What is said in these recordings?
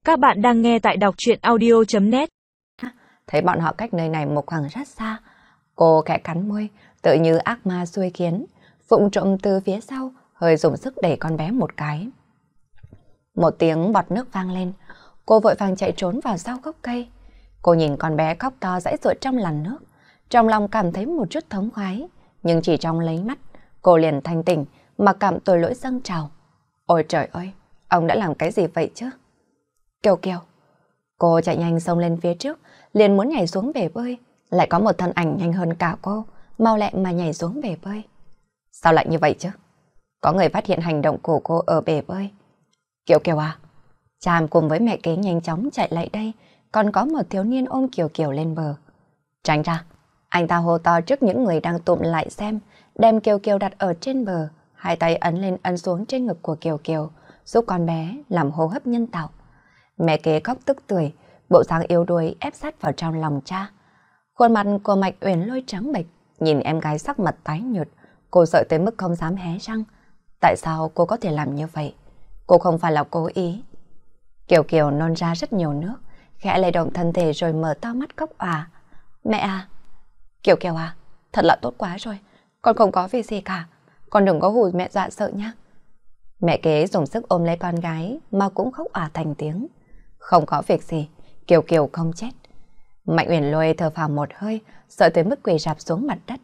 Các bạn đang nghe tại đọc truyện audio.net. Thấy bọn họ cách nơi này một khoảng rất xa. Cô khẽ cắn môi, tự như ác ma xuôi kiến, vụng trộm từ phía sau, hơi dùng sức đẩy con bé một cái. Một tiếng bọt nước vang lên, cô vội vàng chạy trốn vào sau gốc cây. Cô nhìn con bé khóc to dãy dụa trong làn nước, trong lòng cảm thấy một chút thống khoái, nhưng chỉ trong lấy mắt, cô liền thanh tỉnh mà cảm tội lỗi dâng trào. Ôi trời ơi, ông đã làm cái gì vậy chứ? Kiều Kiều. Cô chạy nhanh xông lên phía trước, liền muốn nhảy xuống bể bơi, lại có một thân ảnh nhanh hơn cả cô, mau lẹ mà nhảy xuống bể bơi. Sao lại như vậy chứ? Có người phát hiện hành động của cô ở bể bơi. Kiều Kiều à? Cha cùng với mẹ kế nhanh chóng chạy lại đây, còn có một thiếu niên ôm Kiều Kiều lên bờ. Tránh ra, anh ta hô to trước những người đang tụm lại xem, đem Kiều Kiều đặt ở trên bờ, hai tay ấn lên ấn xuống trên ngực của Kiều Kiều, giúp con bé làm hô hấp nhân tạo. Mẹ kế khóc tức tưởi, bộ dáng yếu đuối ép sát vào trong lòng cha. Khuôn mặt của Mạch Uyển Lôi trắng bệch, nhìn em gái sắc mặt tái nhợt, cô sợ tới mức không dám hé răng. Tại sao cô có thể làm như vậy? Cô không phải là cố ý. Kiều Kiều nôn ra rất nhiều nước, khẽ lay động thân thể rồi mở to mắt khóc òa. Mẹ à! Kiều Kiều à, thật là tốt quá rồi, con không có việc gì cả, con đừng có hù mẹ dọa sợ nhá. Mẹ kế dùng sức ôm lấy con gái mà cũng khóc òa thành tiếng. Không có việc gì, Kiều Kiều không chết. Mạnh Uyển Lôi thở phào một hơi, sợ tới mức quỳ rạp xuống mặt đất.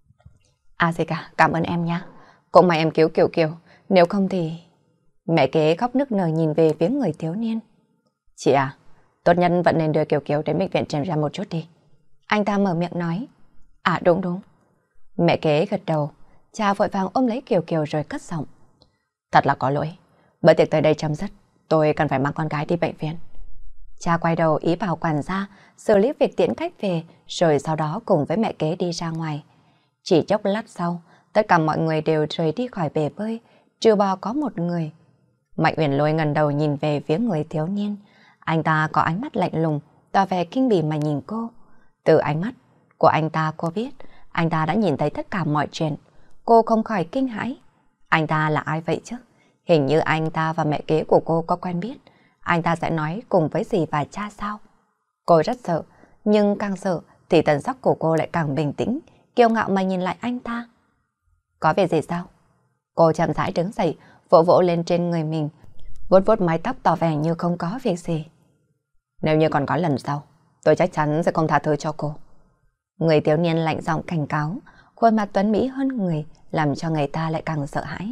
À gì cả, cảm ơn em nha. Cũng may em cứu Kiều Kiều, nếu không thì... Mẹ kế khóc nức nở nhìn về phía người thiếu niên. Chị à, tốt nhất vẫn nên đưa Kiều Kiều đến bệnh viện kiểm tra một chút đi. Anh ta mở miệng nói. À đúng đúng. Mẹ kế gật đầu, cha vội vàng ôm lấy Kiều Kiều rồi cất giọng. Thật là có lỗi, bữa tiệc tới đây chấm dứt, tôi cần phải mang con gái đi bệnh viện. Cha quay đầu ý bảo quản gia xử lý việc tiễn khách về, rồi sau đó cùng với mẹ kế đi ra ngoài. Chỉ chốc lát sau, tất cả mọi người đều rời đi khỏi bể bơi, trừ bỏ có một người. Mạnh Uyển Lôi ngẩng đầu nhìn về phía người thiếu niên. Anh ta có ánh mắt lạnh lùng, tỏ vẻ kinh bỉ mà nhìn cô. Từ ánh mắt của anh ta cô biết, anh ta đã nhìn thấy tất cả mọi chuyện. Cô không khỏi kinh hãi. Anh ta là ai vậy chứ? Hình như anh ta và mẹ kế của cô có quen biết. Anh ta sẽ nói cùng với dì và cha sao? Cô rất sợ, nhưng càng sợ thì tần sắc của cô lại càng bình tĩnh, kiêu ngạo mà nhìn lại anh ta. Có việc gì sao? Cô chậm rãi đứng dậy, vỗ vỗ lên trên người mình, vuốt vuốt mái tóc tỏ vẻ như không có việc gì. Nếu như còn có lần sau, tôi chắc chắn sẽ không tha thứ cho cô. Người thiếu niên lạnh giọng cảnh cáo, khuôn mặt tuấn mỹ hơn người, làm cho người ta lại càng sợ hãi.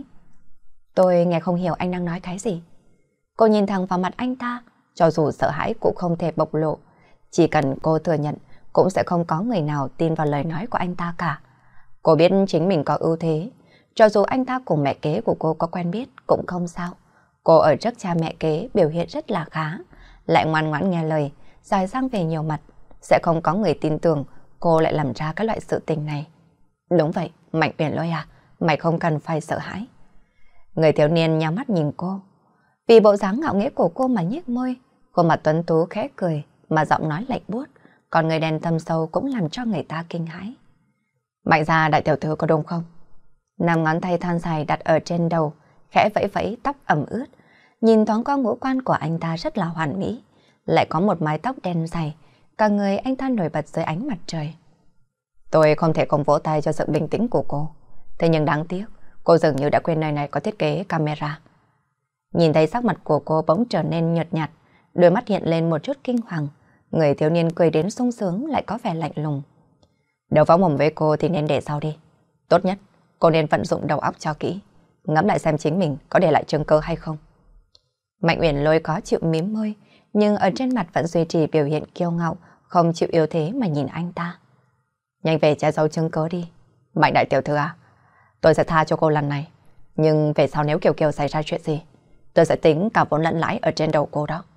Tôi nghe không hiểu anh đang nói cái gì. Cô nhìn thẳng vào mặt anh ta, cho dù sợ hãi cũng không thể bộc lộ. Chỉ cần cô thừa nhận, cũng sẽ không có người nào tin vào lời nói của anh ta cả. Cô biết chính mình có ưu thế, cho dù anh ta cùng mẹ kế của cô có quen biết cũng không sao. Cô ở trước cha mẹ kế biểu hiện rất là khá, lại ngoan ngoãn nghe lời, giỏi giang về nhiều mặt, sẽ không có người tin tưởng cô lại làm ra cái loại sự tình này. Đúng vậy, Mạnh Uyển Lôi à, mày không cần phải sợ hãi. Người thiếu niên nhắm mắt nhìn cô. Vì bộ dáng ngạo nghễ của cô mà nhếch môi, khuôn mặt tuấn tú khẽ cười mà giọng nói lạnh buốt, còn người đen thâm sâu cũng làm cho người ta kinh hãi. Mạnh gia đại tiểu thư có đúng không? Nằm ngón tay thon dài đặt ở trên đầu, khẽ vẫy vẫy tóc ẩm ướt. Nhìn thoáng qua ngũ quan của anh ta rất là hoàn mỹ, lại có một mái tóc đen dài, cả người anh ta nổi bật dưới ánh mặt trời. Tôi không thể không vỗ tay cho sự bình tĩnh của cô, thế nhưng đáng tiếc, cô dường như đã quên nơi này có thiết kế camera. Nhìn thấy sắc mặt của cô bỗng trở nên nhợt nhạt, đôi mắt hiện lên một chút kinh hoàng. Người thiếu niên cười đến sung sướng lại có vẻ lạnh lùng. Đấu võ mồm với cô thì nên để sau đi. Tốt nhất, cô nên vận dụng đầu óc cho kỹ, ngẫm lại xem chính mình có để lại chứng cứ hay không. Mạnh Uyển Lôi có chịu mím môi, nhưng ở trên mặt vẫn duy trì biểu hiện kiêu ngạo, không chịu yếu thế mà nhìn anh ta. Nhanh về che giấu chứng cứ đi. Mạnh đại tiểu thư à, tôi sẽ tha cho cô lần này, nhưng về sau nếu Kiều Kiều xảy ra chuyện gì, tôi sẽ tính cả vốn lẫn lãi ở trên đầu cô đó.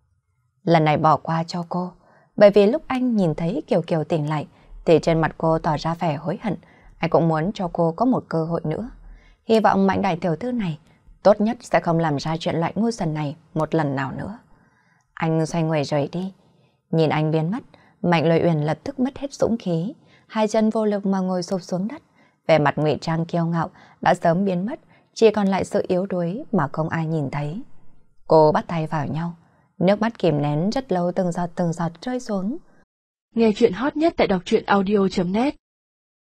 Lần này bỏ qua cho cô, bởi vì lúc anh nhìn thấy Kiều Kiều tỉnh lại, thì trên mặt cô tỏ ra vẻ hối hận. Anh cũng muốn cho cô có một cơ hội nữa. Hy vọng Mạnh đại tiểu thư này tốt nhất sẽ không làm ra chuyện loại ngu xuẩn này một lần nào nữa. Anh xoay người rời đi. Nhìn anh biến mất, Mạnh Lôi Uyển lập tức mất hết dũng khí, hai chân vô lực mà ngồi sụp xuống đất. Vẻ mặt ngụy trang kiêu ngạo đã sớm biến mất, chỉ còn lại sự yếu đuối mà không ai nhìn thấy. Cô bắt tay vào nhau, Nước mắt kìm nén rất lâu từng giọt rơi xuống. Nghe chuyện hot nhất tại đọc truyện audio.net